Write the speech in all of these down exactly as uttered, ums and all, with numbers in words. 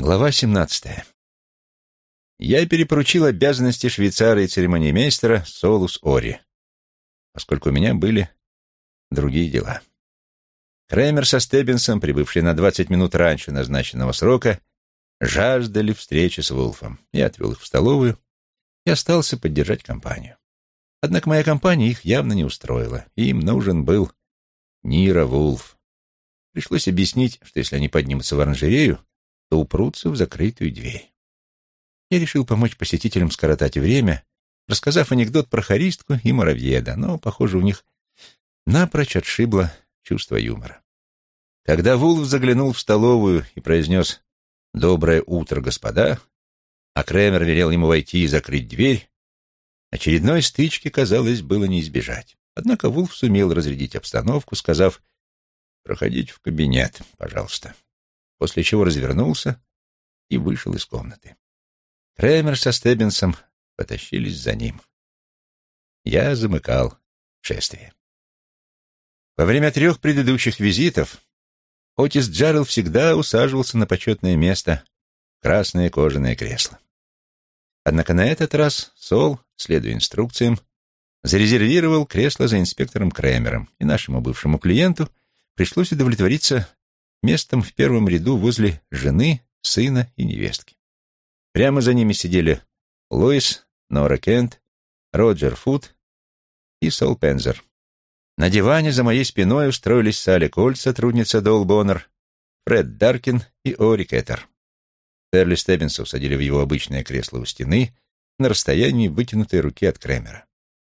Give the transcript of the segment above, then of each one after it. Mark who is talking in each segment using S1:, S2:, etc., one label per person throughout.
S1: Глава семнадцатая. Я перепоручил обязанности швейцара и церемониймейстера Солус Ори, поскольку у меня были другие дела. Кремер со Стеббинсом, прибывшие на двадцать минут раньше назначенного срока, жаждали встречи с Вулфом. Я отвел их в столовую и остался поддержать компанию. Однако моя компания их явно не устроила, и им нужен был Нира Вулф. Пришлось объяснить, что если они поднимутся в оранжерею, то упрутся в закрытую дверь. Я решил помочь посетителям скоротать время, рассказав анекдот про хористку и муравьеда, но, похоже, у них напрочь отшибло чувство юмора. Когда Вулф заглянул в столовую и произнес «Доброе утро, господа», а Кремер велел ему войти и закрыть дверь, очередной стычки, казалось, было не избежать. Однако Вулф сумел разрядить обстановку, сказав «Проходите в кабинет, пожалуйста», после чего развернулся и вышел из комнаты. Кремер со Стеббинсом потащились за ним. Я замыкал шествие. Во время трех предыдущих визитов Отис Джаррелл всегда усаживался на почетное место в красное кожаное кресло. Однако на этот раз Сол, следуя инструкциям, зарезервировал кресло за инспектором Кремером, и нашему бывшему клиенту пришлось удовлетвориться местом в первом ряду возле жены, сына и невестки. Прямо за ними сидели Лоис, Нора Кент, Роджер Фуд и Сол Пензер. На диване за моей спиной устроились Салли Кольт, сотрудница Доул Боннер, Фред Даркин и Ори Кеттер. Перли Стеббинса усадили в его обычное кресло у стены на расстоянии вытянутой руки от Кремера.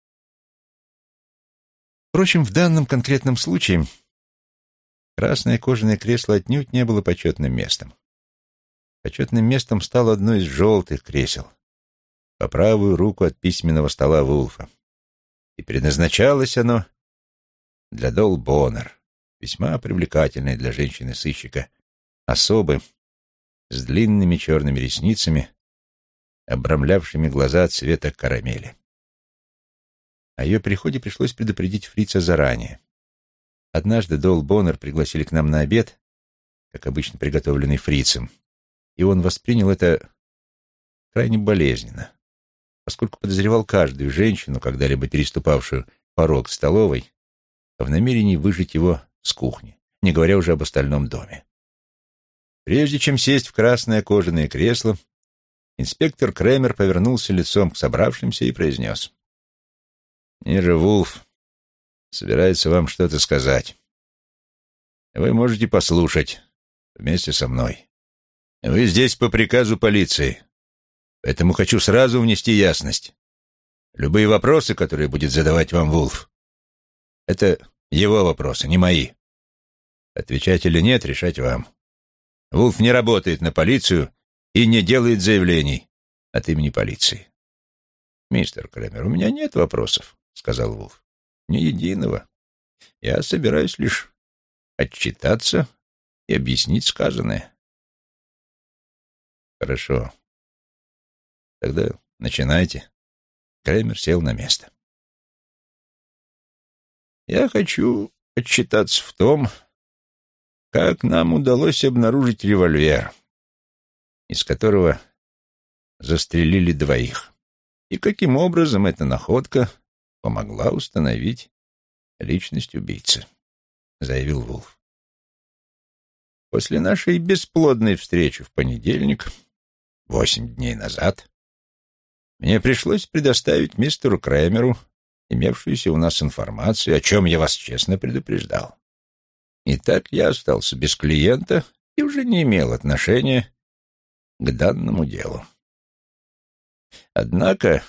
S1: Впрочем, в данном конкретном случае красное кожаное кресло отнюдь не было почетным местом. Почетным местом стало одно из желтых кресел по правую руку от письменного стола Вулфа. И предназначалось оно для Доул Боннер, весьма привлекательной для женщины-сыщика, особы с длинными черными ресницами, обрамлявшими глаза цвета карамели. О ее приходе пришлось предупредить фрица заранее. Однажды Доул Боннер пригласили к нам на обед, как обычно приготовленный фрицем, и он воспринял это крайне болезненно, поскольку подозревал каждую женщину, когда-либо переступавшую порог столовой, в намерении выжить его с кухни, не говоря уже об остальном доме. Прежде чем сесть в красное кожаное кресло, инспектор Кремер повернулся лицом к собравшимся и произнес: «Нира Вулф собирается вам что-то сказать. Вы можете послушать вместе со мной. Вы здесь по приказу полиции, поэтому хочу сразу внести ясность. Любые вопросы, которые будет задавать вам Вулф, это его вопросы, не мои. Отвечать или нет, решать вам. Вулф не работает на полицию и не делает заявлений от имени полиции». «Мистер Кремер, у меня нет вопросов», — сказал Вулф. «Ни единого. Я собираюсь лишь отчитаться и объяснить сказанное». «Хорошо. Тогда начинайте». Кремер сел на место. «Я хочу отчитаться в том, как нам удалось обнаружить револьвер, из которого застрелили двоих, и каким образом эта находка помогла установить личность убийцы», — заявил Вулф. «После нашей бесплодной встречи в понедельник, восемь дней назад, мне пришлось предоставить мистеру Кремеру имевшуюся у нас информацию, о чем я вас честно предупреждал. Итак, я остался без клиента и уже не имел отношения к данному делу. Однако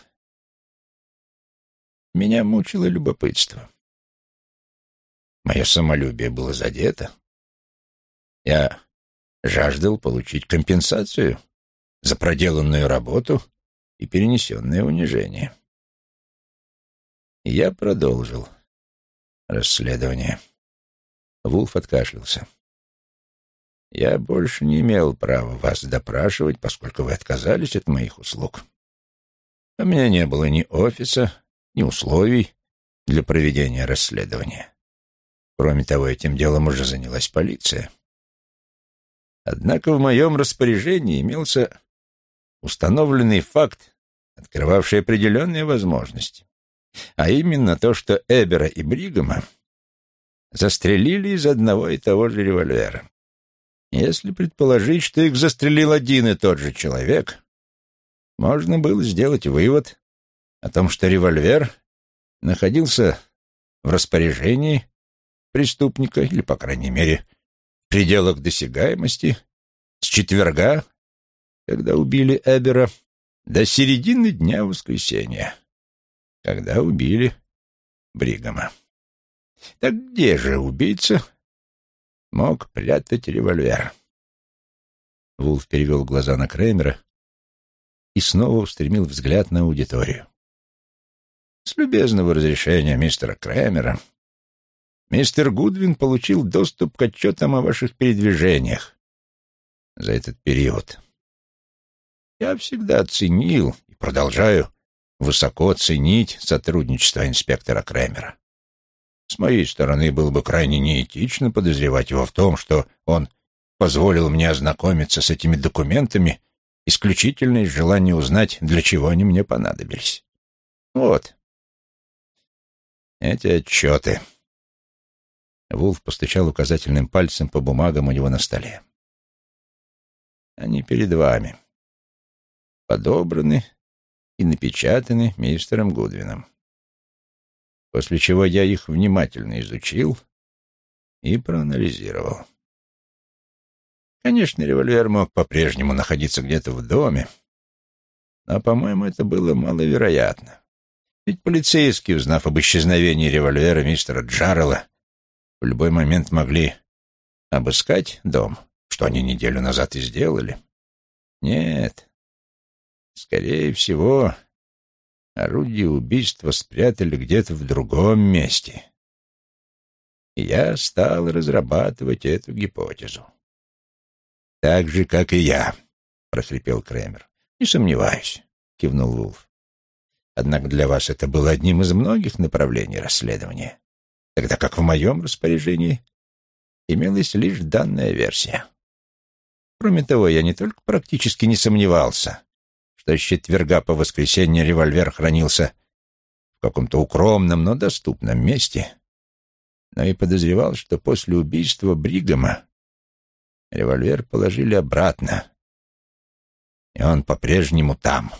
S1: меня мучило любопытство. Мое самолюбие было задето. Я жаждал получить компенсацию за проделанную работу и перенесенное унижение. И я продолжил расследование. Вулф откашлялся. «Я больше не имел права вас допрашивать, поскольку вы отказались от моих услуг. У меня не было ни офиса, ни условий для проведения расследования. Кроме того, этим делом уже занялась полиция. Однако в моем распоряжении имелся установленный факт, открывавший определенные возможности, а именно то, что Эбера и Бригама застрелили из одного и того же револьвера. Если предположить, что их застрелил один и тот же человек, можно было сделать вывод о том, что револьвер находился в распоряжении преступника, или, по крайней мере, в пределах досягаемости, с четверга, когда убили Эбера, до середины дня воскресенья, когда убили Бригама. Так где же убийца мог прятать револьвер? Вулф перевел глаза на Крэмера и снова устремил взгляд на аудиторию. С любезного разрешения мистера Крэмера мистер Гудвин получил доступ к отчетам о ваших передвижениях за этот период. Я всегда ценил и продолжаю высоко ценить сотрудничество инспектора Крэмера. С моей стороны было бы крайне неэтично подозревать его в том, что он позволил мне ознакомиться с этими документами исключительно из желания узнать, для чего они мне понадобились. Вот. Эти отчеты. Вулф постучал указательным пальцем по бумагам у него на столе. Они перед вами. Подобраны и напечатаны мистером Гудвином. После чего я их внимательно изучил и проанализировал. Конечно, револьвер мог по-прежнему находиться где-то в доме, но, по-моему, это было маловероятно. Ведь полицейские, узнав об исчезновении револьвера мистера Джаррелла, в любой момент могли обыскать дом, что они неделю назад и сделали. Нет, скорее всего, орудие убийства спрятали где-то в другом месте. И я стал разрабатывать эту гипотезу. «Так же, как и я», — прохрипел Крэмер. «Не сомневаюсь», — кивнул Вулф. «Однако для вас это было одним из многих направлений расследования, тогда как в моем распоряжении имелась лишь данная версия. Кроме того, я не только практически не сомневался, что с четверга по воскресенье револьвер хранился в каком-то укромном, но доступном месте, но и подозревал, что после убийства Бригама револьвер положили обратно, и он по-прежнему там.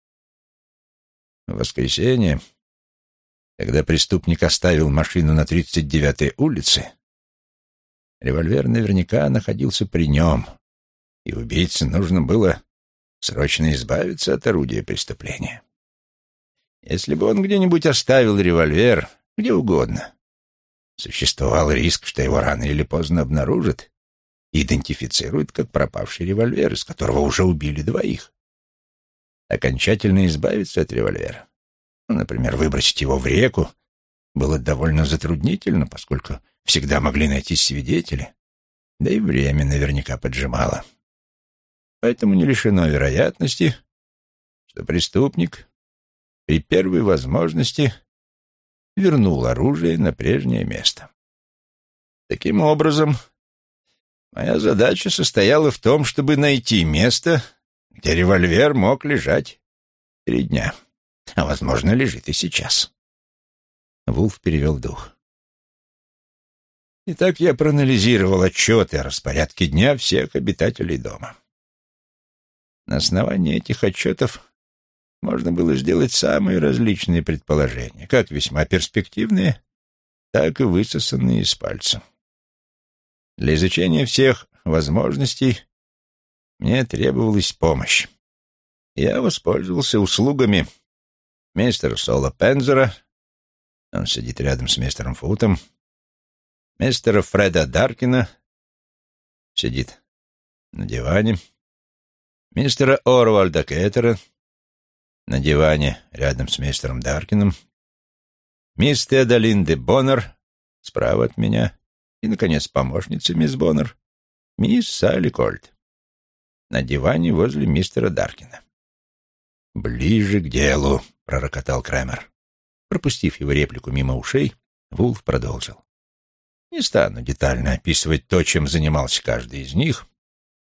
S1: В воскресенье, когда преступник оставил машину на тридцать девятой улице, револьвер наверняка находился при нем, и убийце нужно было срочно избавиться от орудия преступления. Если бы он где-нибудь оставил револьвер, где угодно, существовал риск, что его рано или поздно обнаружат и идентифицируют как пропавший револьвер, из которого уже убили двоих. Окончательно избавиться от револьвера, ну, например, выбросить его в реку, было довольно затруднительно, поскольку всегда могли найтись свидетели, да и время наверняка поджимало. Поэтому не лишено вероятности, что преступник при первой возможности вернул оружие на прежнее место. Таким образом, моя задача состояла в том, чтобы найти место, где револьвер мог лежать три дня, а, возможно, лежит и сейчас. Вулф перевел дух. Итак, я проанализировал отчеты о распорядке дня всех обитателей дома. На основании этих отчетов можно было сделать самые различные предположения, как весьма перспективные, так и высосанные из пальца. Для изучения всех возможностей мне требовалась помощь. Я воспользовался услугами мистера Сола Пензера, он сидит рядом с мистером Футом, мистера Фреда Даркина, сидит на диване, мистера Орвальда Кеттера, на диване рядом с мистером Даркином, мисс Тедалин де Боннер справа от меня и, наконец, помощница мисс Боннер, мисс Салли Кольт, на диване возле мистера Даркина. «Ближе к делу», — пророкотал Крэмер. Пропустив его реплику мимо ушей, Вулф продолжил. «Не стану детально описывать то, чем занимался каждый из них,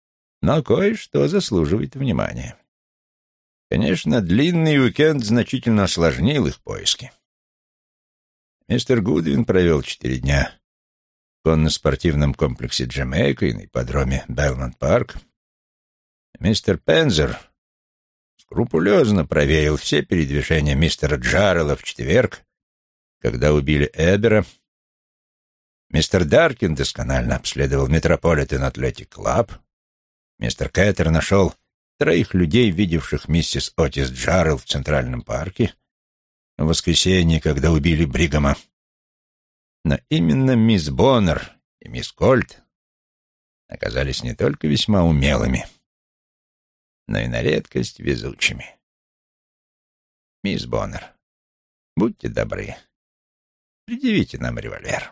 S1: Но кое-что заслуживает внимания. Конечно, длинный уикенд значительно осложнил их поиски. Мистер Гудвин провел четыре дня в конно-спортивном комплексе Джамайка и на ипподроме Белмонт-парк. Мистер Пензер скрупулезно проверил все передвижения мистера Джаррелла в четверг, когда убили Эбера. Мистер Даркин досконально обследовал Метрополитен Атлетик Клаб. Мистер Кэттер нашел троих людей, видевших миссис Отис Джаррелл в Центральном парке в воскресенье, когда убили Бригама. Но именно мисс Боннер и мисс Кольт оказались не только весьма умелыми, но и на редкость везучими. Мисс Боннер, будьте добры, предъявите нам револьвер.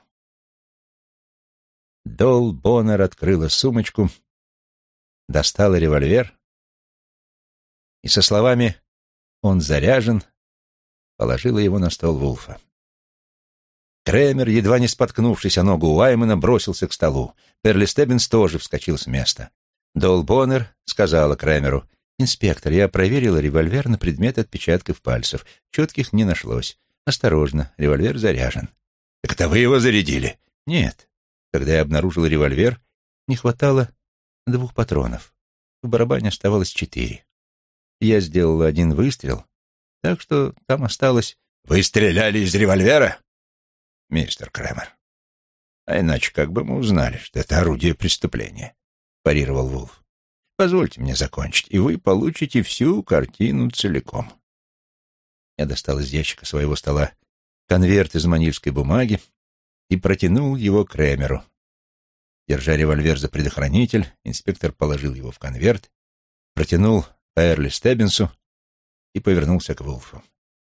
S1: Долл Боннер открыла сумочку, достала револьвер и со словами «Он заряжен» положила его на стол Вулфа. Кремер, едва не споткнувшись о ногу Уаймана, бросился к столу. Перли Стеббинс тоже вскочил с места. Долл Боннер сказала Кремеру: «Инспектор, я проверила револьвер на предмет отпечатков пальцев. Четких не нашлось. Осторожно, револьвер заряжен». «Так это вы его зарядили?» «Нет. Когда я обнаружил револьвер, не хватало двух патронов. В барабане оставалось четыре. Я сделала один выстрел, так что там осталось...» «Вы стреляли из револьвера?» «Мистер Кремер, а иначе как бы мы узнали, что это орудие преступления?» — парировал Вулф. «Позвольте мне закончить, и вы получите всю картину целиком». Я достал из ящика своего стола конверт из манильской бумаги и протянул его Кремеру. Держа револьвер за предохранитель, инспектор положил его в конверт, протянул Перли Стеббинсу и повернулся к Вулфу.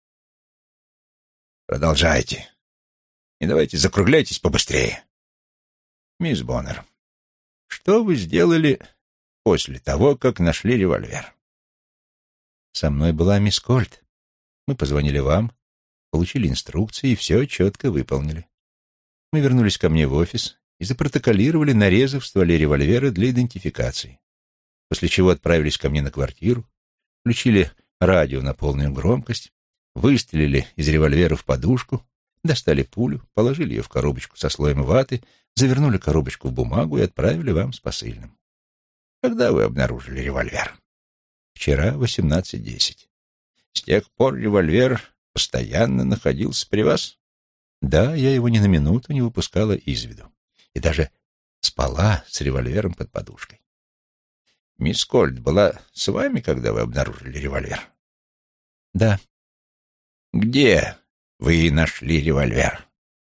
S1: «Продолжайте. И давайте закругляйтесь побыстрее. Мисс Боннер, что вы сделали после того, как нашли револьвер?» «Со мной была мисс Кольт. Мы позвонили вам, получили инструкции и все четко выполнили. Мы вернулись ко мне в офис и запротоколировали нарезы в стволе револьвера для идентификации, после чего отправились ко мне на квартиру, включили радио на полную громкость, выстрелили из револьвера в подушку, достали пулю, положили ее в коробочку со слоем ваты, завернули коробочку в бумагу и отправили вам с посыльным. Когда вы обнаружили револьвер? Вчера в восемнадцать десять. С тех пор револьвер постоянно находился при вас? Да, я его ни на минуту не выпускала из виду. И даже спала с револьвером под подушкой. Мисс Кольт была с вами, когда вы обнаружили револьвер? Да. Где вы нашли револьвер?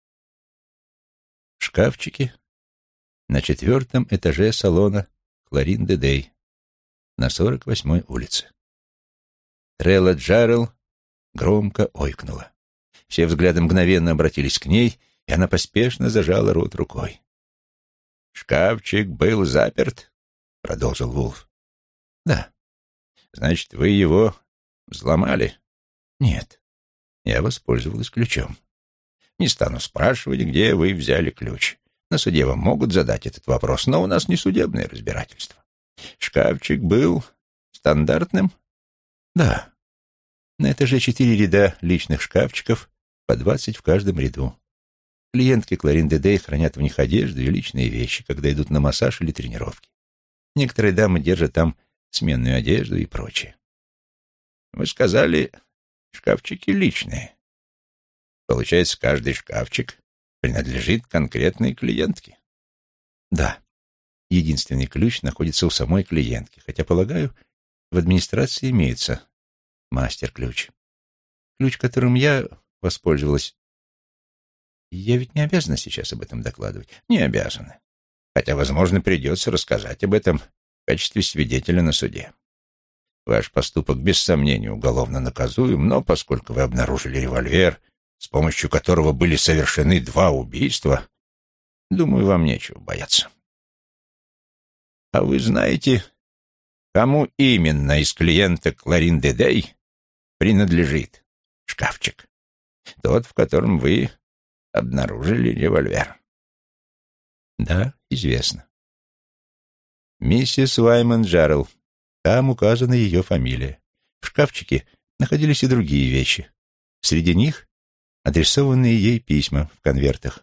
S1: В шкафчике на четвертом этаже салона Кларинды Дэй на сорок восьмой улице. Трелла Джаррелл громко ойкнула. Все взгляды мгновенно обратились к ней, и она поспешно зажала рот рукой. «Шкафчик был заперт?» — продолжил Вулф. «Да». «Значит, вы его взломали?» «Нет, я воспользовалась ключом». «Не стану спрашивать, где вы взяли ключ. На суде вам могут задать этот вопрос, но у нас не судебное разбирательство. Шкафчик был стандартным?» «Да. На этаже четыре ряда личных шкафчиков, по двадцать в каждом ряду. Клиентки Кларинды Дэй хранят в них одежду и личные вещи, когда идут на массаж или тренировки. Некоторые дамы держат там сменную одежду и прочее». «Вы сказали, шкафчики личные. Получается, каждый шкафчик принадлежит конкретной клиентке?» «Да. Единственный ключ находится у самой клиентки, хотя, полагаю, в администрации имеется мастер-ключ. Ключ, которым я воспользовалась. Я ведь не обязана сейчас об этом докладывать?» «Не обязаны. Хотя, возможно, придется рассказать об этом в качестве свидетеля на суде. Ваш поступок без сомнения уголовно наказуем, но поскольку вы обнаружили револьвер, с помощью которого были совершены два убийства, думаю, вам нечего бояться. А вы знаете, кому именно из клиенток Кларинды Дэй принадлежит шкафчик? Тот, в котором вы обнаружили револьвер?» «Да, известно». Миссис Уайман Джаррелл. Там указана ее фамилия. В шкафчике находились и другие вещи. Среди них адресованные ей письма в конвертах.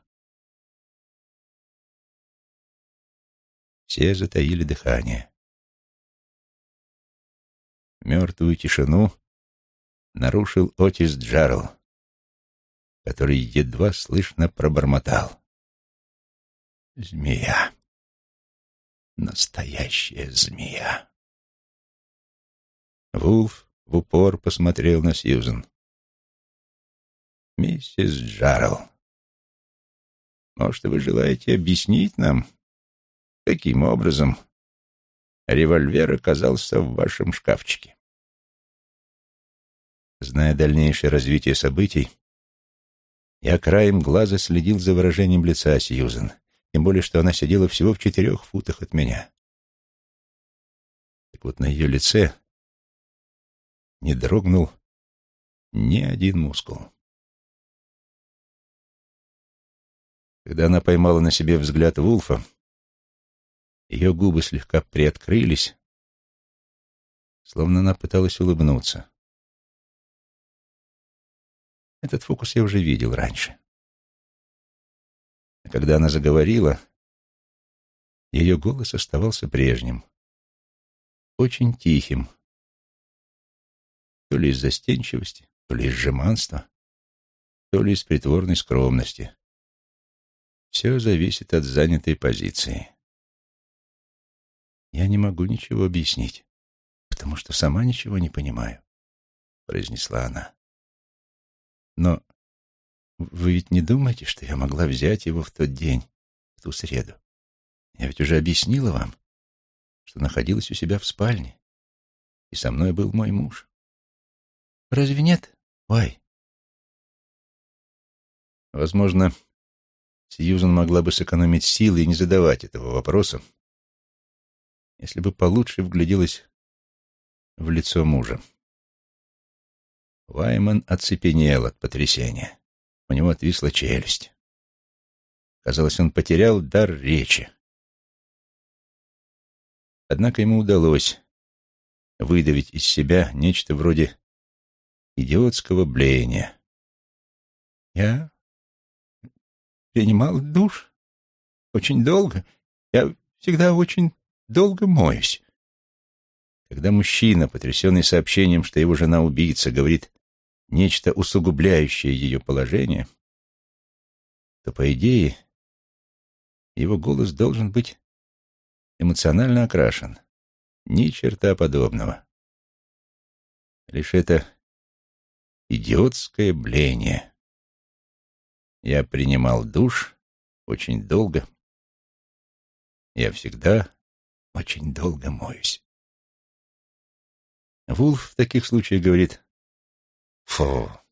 S1: Все затаили дыхание. Мертвую тишину нарушил Отис Джаррелл, который едва слышно пробормотал. Змея. Настоящая змея. Вулф в упор посмотрел на Сьюзен. «Миссис Джаррелл, может, вы желаете объяснить нам, каким образом револьвер оказался в вашем шкафчике?» Зная дальнейшее развитие событий, я краем глаза следил за выражением лица Сьюзен, тем более, что она сидела всего в четырех футах от меня. Так вот, на ее лице не дрогнул ни один мускул. Когда она поймала на себе взгляд Вулфа, ее губы слегка приоткрылись, словно она пыталась улыбнуться. Этот фокус я уже видел раньше. А когда она заговорила, ее голос оставался прежним, очень тихим, то ли из застенчивости, то ли из жеманства, то ли из притворной скромности. Все зависит от занятой позиции. «Я не могу ничего объяснить, потому что сама ничего не понимаю», — произнесла она. «Но вы ведь не думаете, что я могла взять его в тот день, в ту среду? Я ведь уже объяснила вам, что находилась у себя в спальне, и со мной был мой муж. Разве нет, Уай?» Возможно, Сьюзен могла бы сэкономить силы и не задавать этого вопроса, если бы получше вгляделась в лицо мужа. Уайман оцепенел от потрясения. У него отвисла челюсть. Казалось, он потерял дар речи. Однако ему удалось выдавить из себя нечто вроде идиотского блеяния. «Я принимал душ очень долго. Я всегда очень долго моюсь». Когда мужчина, потрясенный сообщением, что его жена убийца, говорит нечто усугубляющее ее положение, то, по идее, его голос должен быть эмоционально окрашен. Ни черта подобного. Лишь это идиотское блеяние. Я принимал душ очень долго. Я всегда очень долго моюсь. Вулф в таких случаях говорит: «Фу,